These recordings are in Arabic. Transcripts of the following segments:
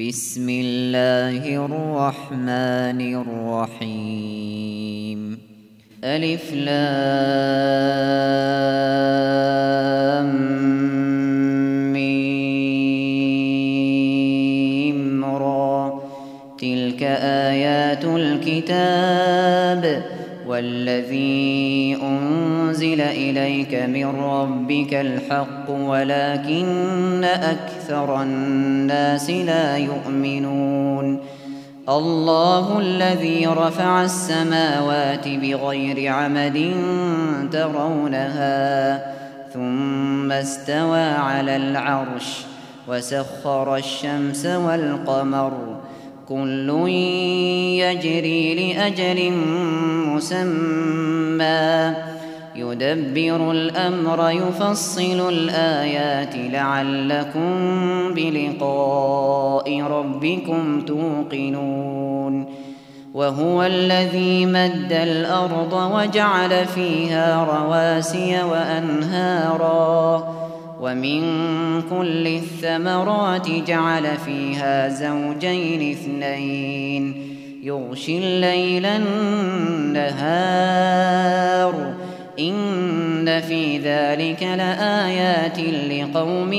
بسم الله الرحمن الرحيم ألف لام ميم را تلك آيات الكتاب والذي أنزل إليك من ربك الحق ولكن أكثر الناس لا يؤمنون الله الذي رفع السماوات بغير عمد ترونها ثم استوى على العرش وسخر الشمس والقمر كل يجري لأجل مسمى يدبر الأمر يفصل الآيات لعلكم بلقاء ربكم توقنون وهو الذي مد الأرض وجعل فيها رواسي وأنهارا ومن كل الثمرات جعل فيها زوجين اثنين يغشي الليل النهار إن في ذلك لآيات لقوم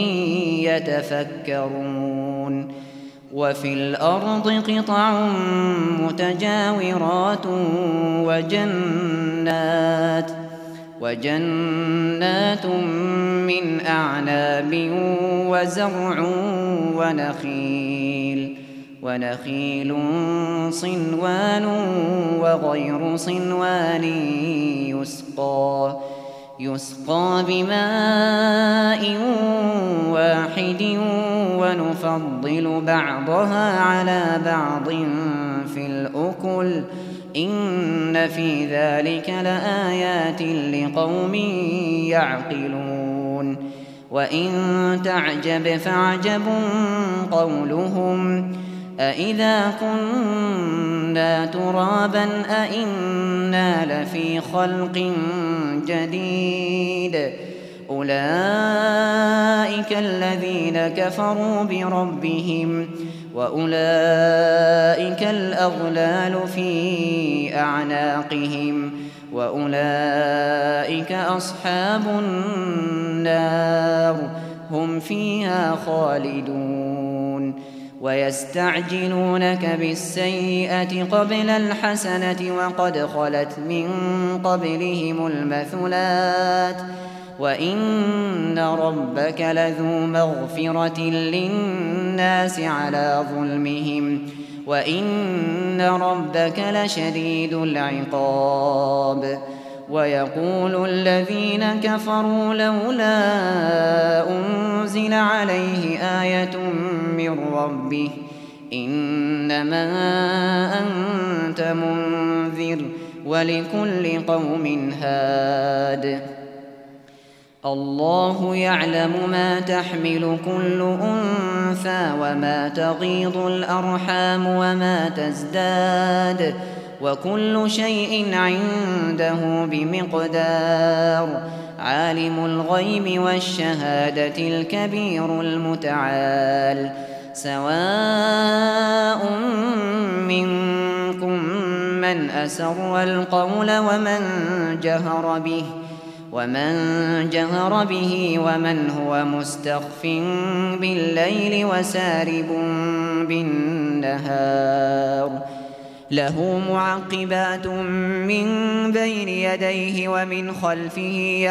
يتفكرون وفي الأرض قطع متجاورات وجنات من أعناب وزرع ونخيل صنوان وغير صنوان يسقى بماء واحد ونفضل بعضها على بعض في الأكل إن في ذلك لآيات لقوم يعقلون وإن تعجب فعجب قولهم أإذا كنا ترابا أإنا لفي خلق جديد أولئك الذين كفروا بربهم وأولئك الأغلال في أعناقهم وأولئك أصحاب النار هم فيها خالدون ويستعجلونك بالسيئة قبل الحسنة وقد خلت من قبلهم المثلات وإن ربك لذو مغفرة للناس على ظلمهم وإن ربك لشديد العقاب ويقول الذين كفروا لولا أنزل عليه آية من ربه إنما أنت منذر ولكل قوم هاد الله يعلم ما تحمل كل أنثى وما تغيض الأرحام وما تزداد وكل شيء عنده بمقدار عالم الغيب والشهادة الكبير المتعال سواء منكم من أسر القول ومن جهر به ومن هو مستخف بالليل وسارب بالنهار له معقبات من بين يديه ومن خلفه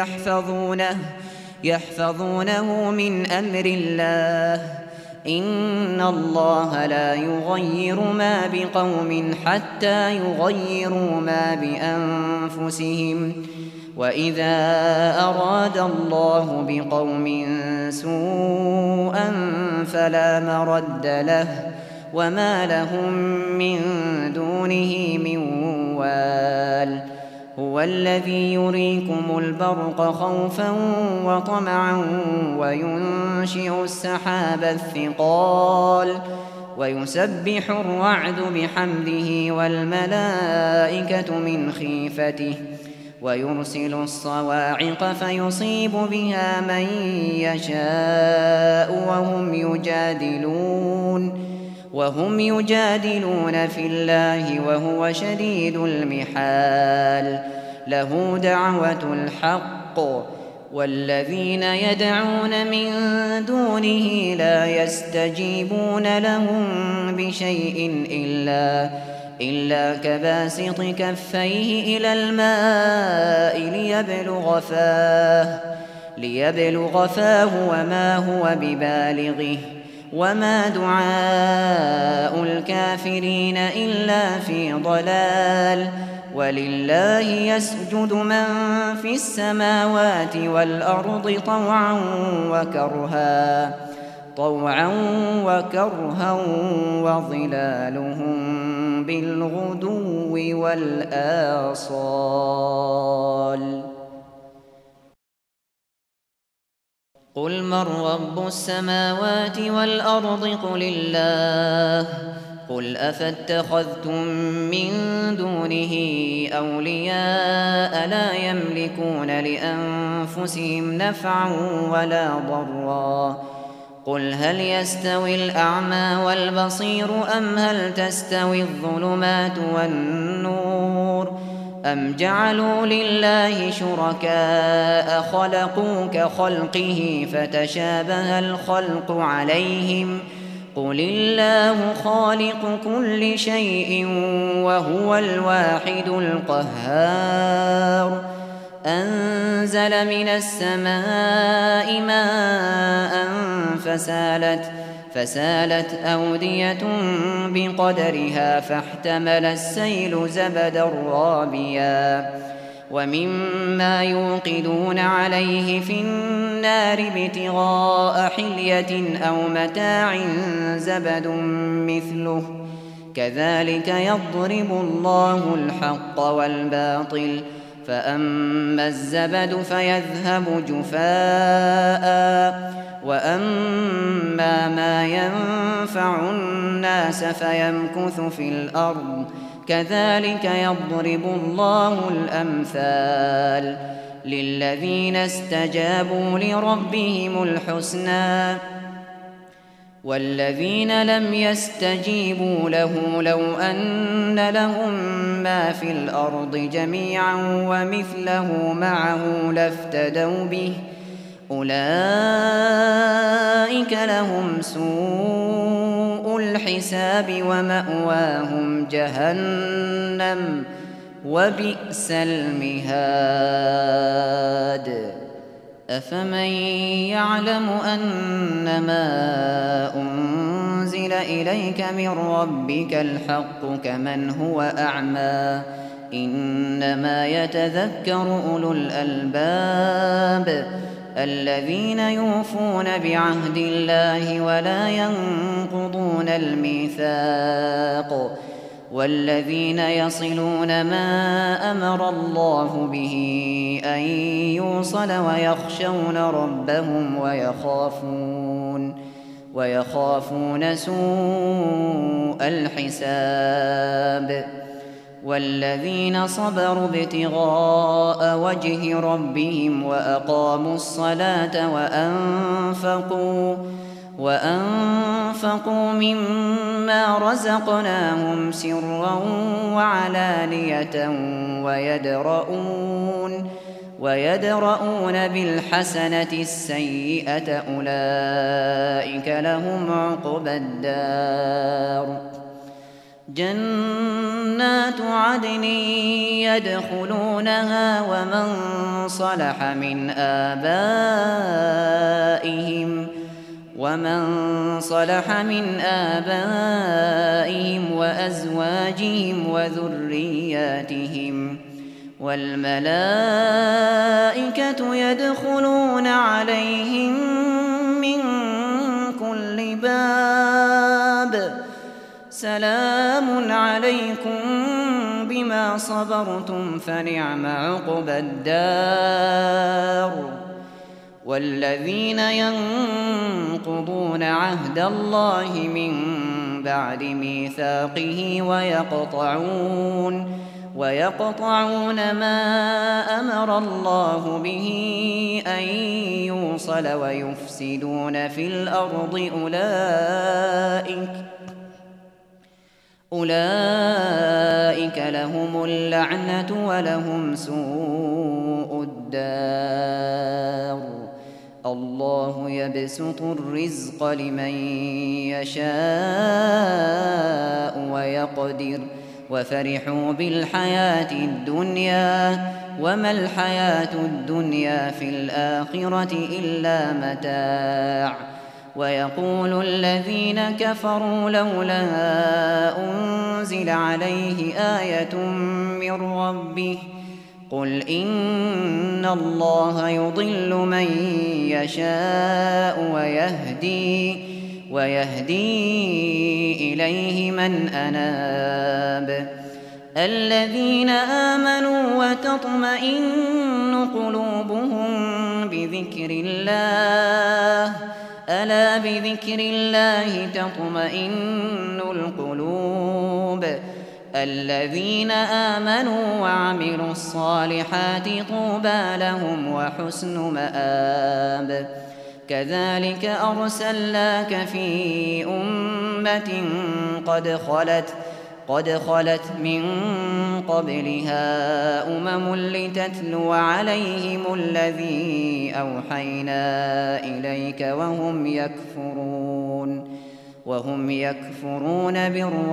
يحفظونه من أمر الله إن الله لا يغير ما بقوم حتى يغيروا ما بأنفسهم وإذا أراد الله بقوم سوءا فلا مرد له وما لهم من دونه من وال هو الذي يريكم البرق خوفا وطمعا وينشئ السحاب الثقال ويسبح الرعد بحمده والملائكة من خيفته ويرسل الصواعق فيصيب بها من يشاء وهم يجادلون وهم يجادلون في الله وهو شديد المحال له دعوة الحق والذين يدعون من دونه لا يستجيبون لهم بشيء إلا كباسط كفيه إلى الماء ليبلغ فاه وما هو ببالغه وما دعاء الكافرين إلا في ضلال ولله يسجد من في السماوات والأرض طوعا وكرها وظلالهم بالغدو والآصال قل من رب السماوات والأرض قل الله قل أفاتخذتم من دونه أولياء لا يملكون لأنفسهم نفعا ولا ضرا قل هل يستوي الأعمى والبصير أم هل تستوي الظلمات والنور أم جعلوا لله شركاء خلقوا كخلقه فتشابه الخلق عليهم قل الله خالق كل شيء وهو الواحد القهار أنزل من السماء ماء فسالت أودية بقدرها فاحتمل السيل زبدا رابيا ومما يوقدون عليه في النار ابتغاء حلية أو متاع زبد مثله كذلك يضرب الله الحق والباطل فأما الزبد فيذهب جفاء وأما ما ينفع الناس فيمكث في الأرض كذلك يضرب الله الأمثال للذين استجابوا لربهم الحسنى والذين لم يستجيبوا له لو أن لهم ما في الأرض جميعا ومثله معه لافتدوا به أولئك لهم سوء الحساب ومأواهم جهنم وبئس المهاد أفمن يعلم أنما أنزل إليك من ربك الحق كمن هو أعمى إنما يتذكر أولو الألباب الذين يوفون بعهد الله ولا ينقضون الميثاق والذين يصلون ما أمر الله به أن يوصل ويخشون ربهم ويخافون سوء الحساب والذين صبروا ابتغاء وجه ربهم وأقاموا الصلاة وأنفقوا مما رزقناهم سرا وعلانية ويدرؤون بالحسنة السيئة أولئك لهم عقبى الدار جنات عدن يدخلونها ومن صلح من آبائهم وأزواجهم وذرياتهم والملائكة يدخلون عليهم من كل باب سلام عليكم بما صبرتم فنعم عقبى الدار والذين ينقضون عهد الله من بعد ميثاقه ويقطعون ما أمر الله به أن يوصل ويفسدون في الأرض أولئك لهم اللعنة ولهم سوء الدار الله يبسط الرزق لمن يشاء ويقدر وفرحوا بالحياة الدنيا وما الحياة الدنيا في الآخرة إلا متاع ويقول الذين كفروا لولا أنزل عليه آية من ربه قل إن الله يضل من يشاء ويهدي إليه من أناب الذين آمنوا وتطمئن قلوبهم بذكر الله ألا بذكر الله تطمئن القلوب الذين آمنوا وعملوا الصالحات طوبى لهم وحسن مآب كذلك أرسلناك في أمة قد خلت من قبلها أمم لتتلو عليهم الذي أوحينا إليك وهم يكفرون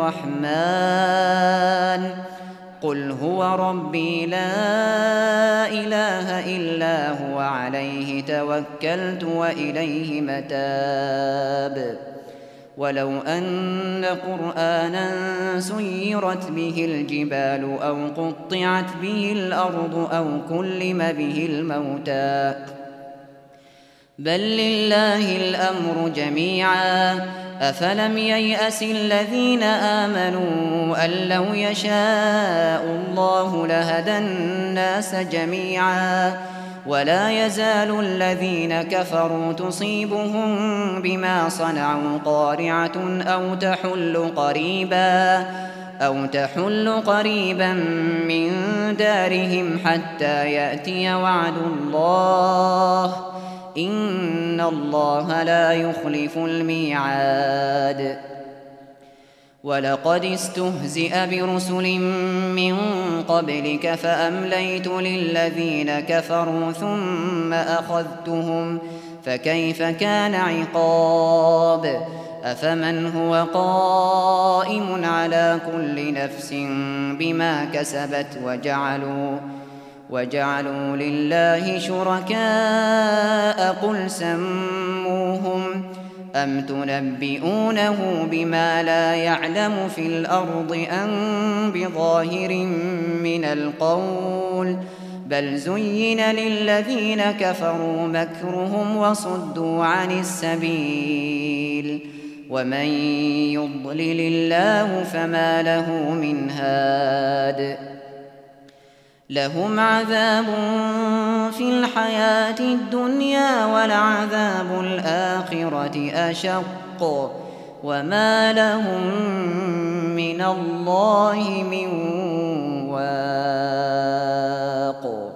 بالرحمن قل هو ربي لا إله إلا هو عليه توكلت وإليه متاب ولو أن قرآنا سيرت به الجبال أو قطعت به الأرض أو كلم به الموتى بل لله الأمر جميعا أفلم ييأس الذين آمنوا أن لو يشاء الله لهدى الناس جميعا ولا يزال الذين كفروا تصيبهم بما صنعوا قارعة أو تحل قريبا من دارهم حتى يأتي وعد الله إن الله لا يخلف الميعاد ولقد استهزئ برسل من قبلك فأمليت للذين كفروا ثم أخذتهم فكيف كان عقاب أفمن هو قائم على كل نفس بما كسبت وجعلوا لله شركاء قل سموهم أم تنبئونه بما لا يعلم في الأرض أم بظاهر من القول بل زين للذين كفروا مكرهم وصدوا عن السبيل ومن يضلل الله فما له من هاد لهم عذاب في الحياة الدنيا ولعذاب الآخرة أشق وما لهم من الله من واق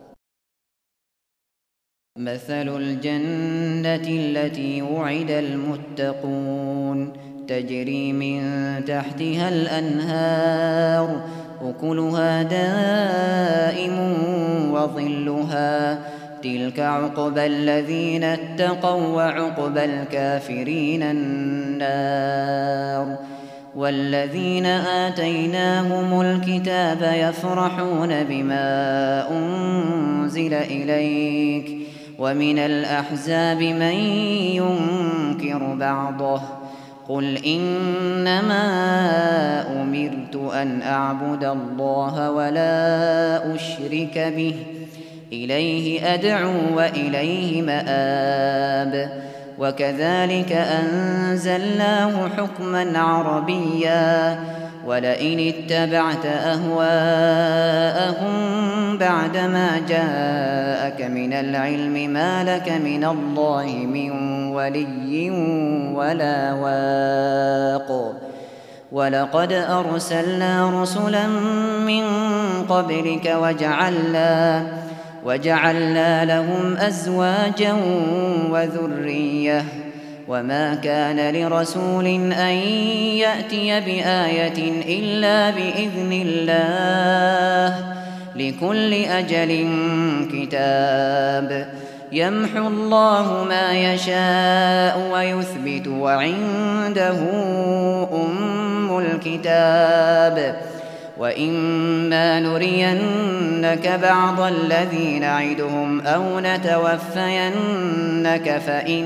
مثل الجنة التي وعد المتقون تجري من تحتها الأنهار أكلها دائم وظلها تلك عقبى الذين اتقوا وعقبى الكافرين النار والذين آتيناهم الكتاب يفرحون بما أنزل إليك ومن الأحزاب من ينكر بعضه قل إنما أمرت أن أعبد الله ولا أشرك به إليه أدعو وإليه مآب وكذلك أنزلناه حكما عربيا ولئن اتبعت أهواءهم بعدما جاءك من العلم ما لك من الله من ولي ولا واق ولقد أرسلنا رسلا من قبلك وجعلنا لهم أزواجا وما كان لرسول أن يأتي بآية إلا بإذن الله لكل أجل كتاب يمحو الله ما يشاء ويثبت وعنده أم الكتاب وإما نرينك بعض الذي نعدهم أو نتوفينك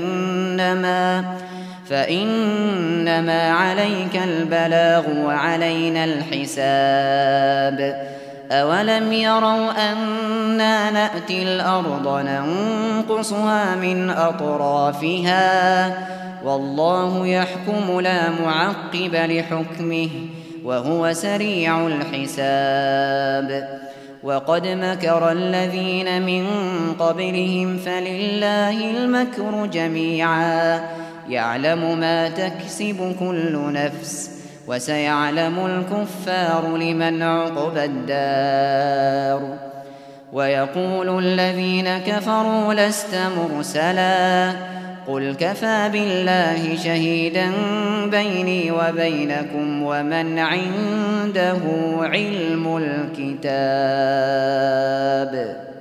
فإنما عليك البلاغ وعلينا الحساب أولم يروا أنا نأتي الأرض ننقصها من أطرافها والله يحكم لا معقب لحكمه وهو سريع الحساب وقد مكر الذين من قبلهم فلله المكر جميعا يعلم ما تكسب كل نفس وسيعلم الكفار لمن عقبى الدار ويقول الذين كفروا لست مرسلا قل كفى بالله شهيدا بيني وبينكم ومن عنده علم الكتاب